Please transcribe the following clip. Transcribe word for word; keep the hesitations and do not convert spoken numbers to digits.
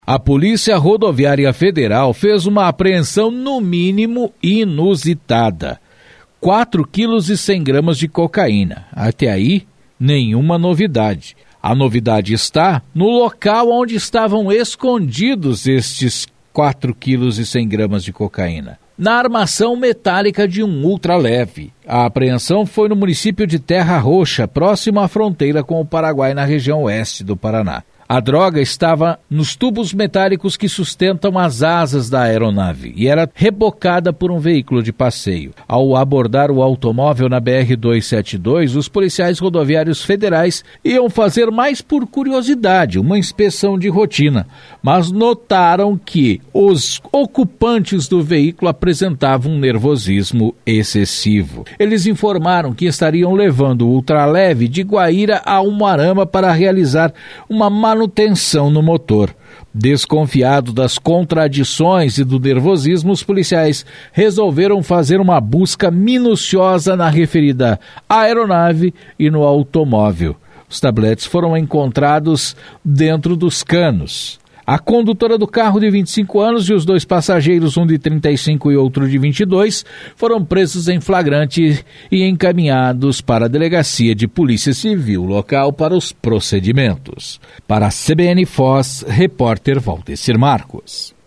A Polícia Rodoviária Federal fez uma apreensão no mínimo inusitada. quatro quilos e cem gramas de cocaína. Até aí, nenhuma novidade. A novidade está no local onde estavam escondidos estes quatro quilos e cem gramas de cocaína. Na armação metálica de um ultraleve. A apreensão foi no município de Terra Roxa, próximo à fronteira com o Paraguai, na região oeste do Paraná. A droga estava nos tubos metálicos que sustentam as asas da aeronave e era rebocada por um veículo de passeio. Ao abordar o automóvel na B R duzentos e setenta e dois, os policiais rodoviários federais iam fazer mais por curiosidade, uma inspeção de rotina, mas notaram que os ocupantes do veículo apresentavam um nervosismo excessivo. Eles informaram que estariam levando o ultraleve de Guaíra a Umuarama para realizar uma manutenção manutenção no motor. Desconfiado das contradições e do nervosismo, os policiais resolveram fazer uma busca minuciosa na referida aeronave e no automóvel. Os tabletes foram encontrados dentro dos canos. A condutora do carro, de vinte e cinco anos, e os dois passageiros, um de trinta e cinco e outro de vinte e dois, foram presos em flagrante e encaminhados para a Delegacia de Polícia Civil local para os procedimentos. Para a C B N Foz, repórter Valdecir Marcos.